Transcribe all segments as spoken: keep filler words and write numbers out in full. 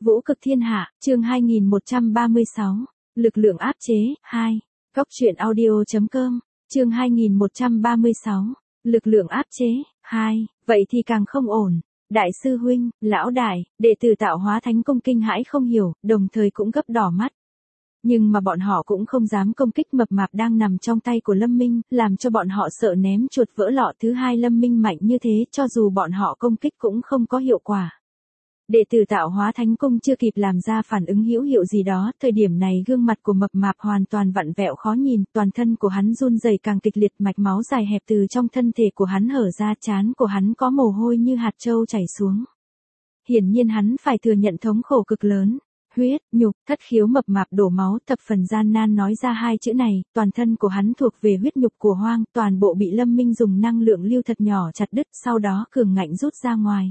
Vũ cực thiên hạ, chương hai nghìn một trăm ba mươi sáu, lực lượng áp chế, hai, Cóc truyện audio.com, chương hai nghìn một trăm ba mươi sáu, lực lượng áp chế, hai, vậy thì càng không ổn. Đại sư huynh, lão đại, đệ tử Tạo Hóa Thánh Công kinh hãi không hiểu, đồng thời cũng gấp đỏ mắt. Nhưng mà bọn họ cũng không dám công kích mập mạp đang nằm trong tay của Lâm Minh, làm cho bọn họ sợ ném chuột vỡ lọ. Thứ hai, Lâm Minh mạnh như thế, cho dù bọn họ công kích cũng không có hiệu quả. Đệ tử Tạo Hóa Thánh Công chưa kịp làm ra phản ứng hữu hiệu gì đó, thời điểm này gương mặt của mập mạp hoàn toàn vặn vẹo khó nhìn, toàn thân của hắn run rẩy càng kịch liệt, mạch máu dài hẹp từ trong thân thể của hắn hở ra, trán của hắn có mồ hôi như hạt châu chảy xuống. Hiển nhiên hắn phải thừa nhận thống khổ cực lớn. Huyết, nhục, thất khiếu mập mạp đổ máu, thập phần gian nan nói ra hai chữ này, toàn thân của hắn thuộc về huyết nhục của hoang, toàn bộ bị Lâm Minh dùng năng lượng lưu thật nhỏ chặt đứt, sau đó cường ngạnh rút ra ngoài.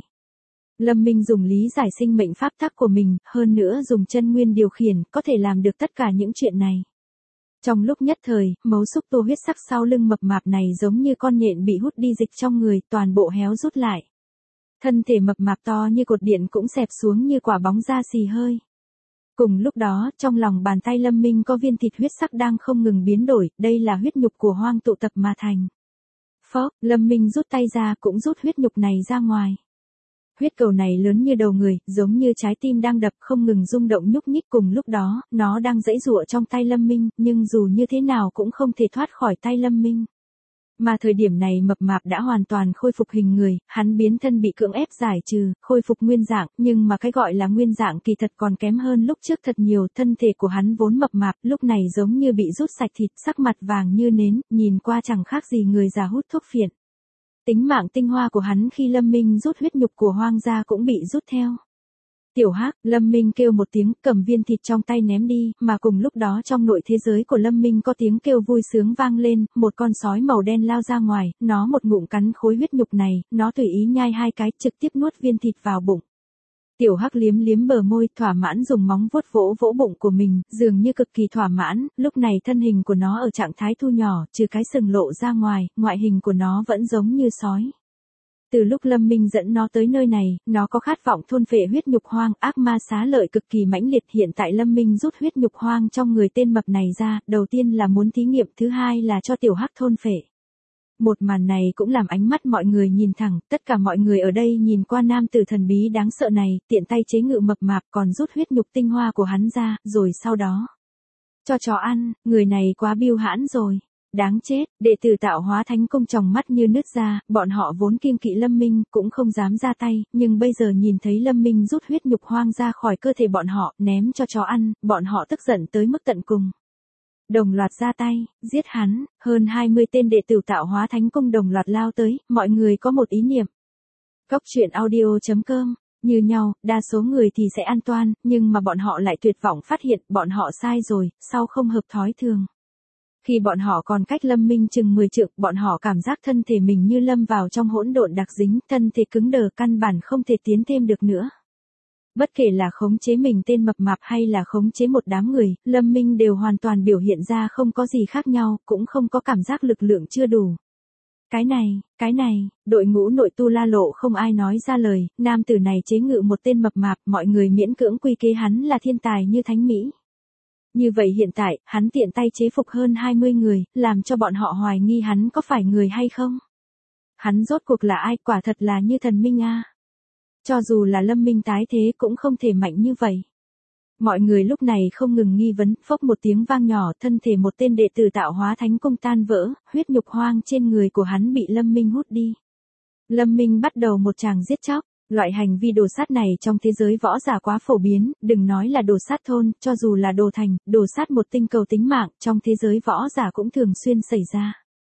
Lâm Minh dùng lý giải sinh mệnh pháp tắc của mình, hơn nữa dùng chân nguyên điều khiển, có thể làm được tất cả những chuyện này. Trong lúc nhất thời, mấu xúc tô huyết sắc sau lưng mập mạp này giống như con nhện bị hút đi dịch trong người, toàn bộ héo rút lại. Thân thể mập mạp to như cột điện cũng xẹp xuống như quả bóng da xì hơi. Cùng lúc đó, trong lòng bàn tay Lâm Minh có viên thịt huyết sắc đang không ngừng biến đổi, đây là huyết nhục của hoang tụ tập mà thành. Phốc, Lâm Minh rút tay ra cũng rút huyết nhục này ra ngoài. Huyết cầu này lớn như đầu người, giống như trái tim đang đập không ngừng rung động nhúc nhích, cùng lúc đó, nó đang giãy giụa trong tay Lâm Minh, nhưng dù như thế nào cũng không thể thoát khỏi tay Lâm Minh. Mà thời điểm này mập mạp đã hoàn toàn khôi phục hình người, hắn biến thân bị cưỡng ép giải trừ, khôi phục nguyên dạng, nhưng mà cái gọi là nguyên dạng kỳ thật còn kém hơn lúc trước thật nhiều, thân thể của hắn vốn mập mạp, lúc này giống như bị rút sạch thịt, sắc mặt vàng như nến, nhìn qua chẳng khác gì người già hút thuốc phiện. Tính mạng tinh hoa của hắn khi Lâm Minh rút huyết nhục của hoang gia cũng bị rút theo. Tiểu Hắc, Lâm Minh kêu một tiếng, cầm viên thịt trong tay ném đi, mà cùng lúc đó trong nội thế giới của Lâm Minh có tiếng kêu vui sướng vang lên, một con sói màu đen lao ra ngoài, nó một ngụm cắn khối huyết nhục này, nó tùy ý nhai hai cái, trực tiếp nuốt viên thịt vào bụng. Tiểu Hắc liếm liếm bờ môi, thỏa mãn dùng móng vuốt vỗ vỗ bụng của mình, dường như cực kỳ thỏa mãn, lúc này thân hình của nó ở trạng thái thu nhỏ, trừ cái sừng lộ ra ngoài, ngoại hình của nó vẫn giống như sói. Từ lúc Lâm Minh dẫn nó tới nơi này, nó có khát vọng thôn phệ huyết nhục hoang, ác ma xá lợi cực kỳ mãnh liệt. Hiện tại Lâm Minh rút huyết nhục hoang trong người tên mập này ra, đầu tiên là muốn thí nghiệm, thứ hai là cho Tiểu Hắc thôn phệ. Một màn này cũng làm ánh mắt mọi người nhìn thẳng, tất cả mọi người ở đây nhìn qua nam tử thần bí đáng sợ này, tiện tay chế ngự mập mạp còn rút huyết nhục tinh hoa của hắn ra, rồi sau đó cho chó ăn, người này quá biêu hãn rồi. Đáng chết, đệ tử Tạo Hóa Thánh Công tròng mắt như nứt ra, bọn họ vốn kiêng kỵ Lâm Minh, cũng không dám ra tay, nhưng bây giờ nhìn thấy Lâm Minh rút huyết nhục hoang ra khỏi cơ thể bọn họ, ném cho chó ăn, bọn họ tức giận tới mức tận cùng. Đồng loạt ra tay, giết hắn, hơn hai mươi tên đệ tử Tạo Hóa Thánh Công đồng loạt lao tới, mọi người có một ý niệm. Cóc truyện audio.com, như nhau, đa số người thì sẽ an toàn, nhưng mà bọn họ lại tuyệt vọng phát hiện, bọn họ sai rồi, sau không hợp thói thường. Khi bọn họ còn cách Lâm Minh chừng mười trượng, bọn họ cảm giác thân thể mình như lâm vào trong hỗn độn đặc dính, thân thể cứng đờ, căn bản không thể tiến thêm được nữa. Bất kể là khống chế mình tên mập mạp hay là khống chế một đám người, Lâm Minh đều hoàn toàn biểu hiện ra không có gì khác nhau, cũng không có cảm giác lực lượng chưa đủ. Cái này, cái này, đội ngũ nội tu la lộ không ai nói ra lời, nam tử này chế ngự một tên mập mạp, mọi người miễn cưỡng quy kế hắn là thiên tài như thánh mỹ. Như vậy hiện tại, hắn tiện tay chế phục hơn hai mươi người, làm cho bọn họ hoài nghi hắn có phải người hay không. Hắn rốt cuộc là ai, quả thật là như thần minh a. Cho dù là Lâm Minh tái thế cũng không thể mạnh như vậy. Mọi người lúc này không ngừng nghi vấn, phốc một tiếng vang nhỏ, thân thể một tên đệ tử Tạo Hóa Thánh Công tan vỡ, huyết nhục hoang trên người của hắn bị Lâm Minh hút đi. Lâm Minh bắt đầu một tràng giết chóc. Loại hành vi đồ sát này trong thế giới võ giả quá phổ biến, đừng nói là đồ sát thôn, cho dù là đồ thành, đồ sát một tinh cầu tính mạng, trong thế giới võ giả cũng thường xuyên xảy ra.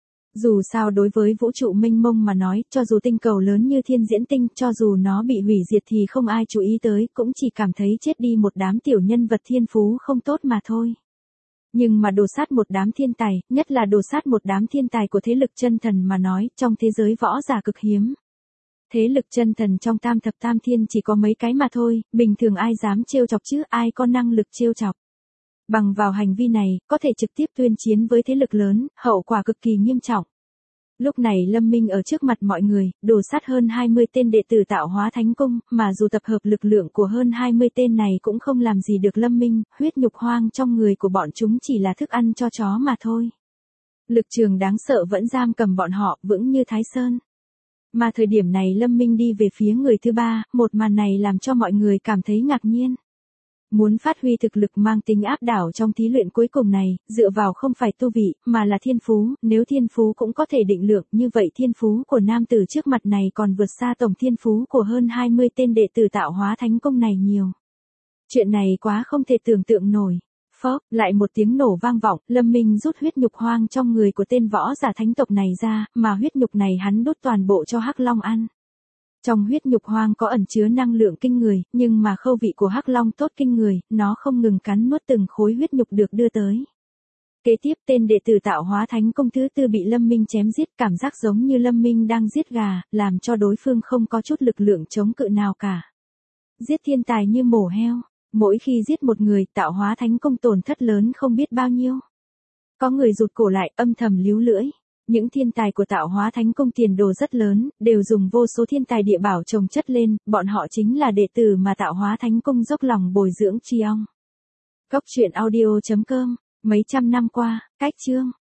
Dù sao đối với vũ trụ mênh mông mà nói, cho dù tinh cầu lớn như thiên diễn tinh, cho dù nó bị hủy diệt thì không ai chú ý tới, cũng chỉ cảm thấy chết đi một đám tiểu nhân vật thiên phú không tốt mà thôi. Nhưng mà đồ sát một đám thiên tài, nhất là đồ sát một đám thiên tài của thế lực chân thần mà nói, trong thế giới võ giả cực hiếm. Thế lực chân thần trong tam thập tam thiên chỉ có mấy cái mà thôi, bình thường ai dám trêu chọc chứ, ai có năng lực trêu chọc. Bằng vào hành vi này, có thể trực tiếp tuyên chiến với thế lực lớn, hậu quả cực kỳ nghiêm trọng. Lúc này Lâm Minh ở trước mặt mọi người, đồ sát hơn hai mươi tên đệ tử Tạo Hóa Thánh Cung, mà dù tập hợp lực lượng của hơn hai mươi tên này cũng không làm gì được Lâm Minh, huyết nhục hoang trong người của bọn chúng chỉ là thức ăn cho chó mà thôi. Lực trường đáng sợ vẫn giam cầm bọn họ, vững như Thái Sơn. Mà thời điểm này Lâm Minh đi về phía người thứ ba, một màn này làm cho mọi người cảm thấy ngạc nhiên. Muốn phát huy thực lực mang tính áp đảo trong thí luyện cuối cùng này, dựa vào không phải tu vị, mà là thiên phú, nếu thiên phú cũng có thể định lượng, như vậy thiên phú của nam tử trước mặt này còn vượt xa tổng thiên phú của hơn hai mươi tên đệ tử Tạo Hóa Thánh Cung này nhiều. Chuyện này quá không thể tưởng tượng nổi. Phốc, lại một tiếng nổ vang vọng, Lâm Minh rút huyết nhục hoang trong người của tên võ giả thánh tộc này ra, mà huyết nhục này hắn đốt toàn bộ cho Hắc Long ăn. Trong huyết nhục hoang có ẩn chứa năng lượng kinh người, nhưng mà khâu vị của Hắc Long tốt kinh người, nó không ngừng cắn nuốt từng khối huyết nhục được đưa tới. Kế tiếp tên đệ tử Tạo Hóa Thánh Cung thứ tư bị Lâm Minh chém giết, cảm giác giống như Lâm Minh đang giết gà, làm cho đối phương không có chút lực lượng chống cự nào cả. Giết thiên tài như mổ heo, mỗi khi giết một người, Tạo Hóa Thánh Cung tổn thất lớn không biết bao nhiêu. Có người rụt cổ lại, âm thầm líu lưỡi. Những thiên tài của Tạo Hóa Thánh Cung tiền đồ rất lớn, đều dùng vô số thiên tài địa bảo chồng chất lên, bọn họ chính là đệ tử mà Tạo Hóa Thánh Cung dốc lòng bồi dưỡng tri ong. Cốc truyện audio chấm com, mấy trăm năm qua, cách chương.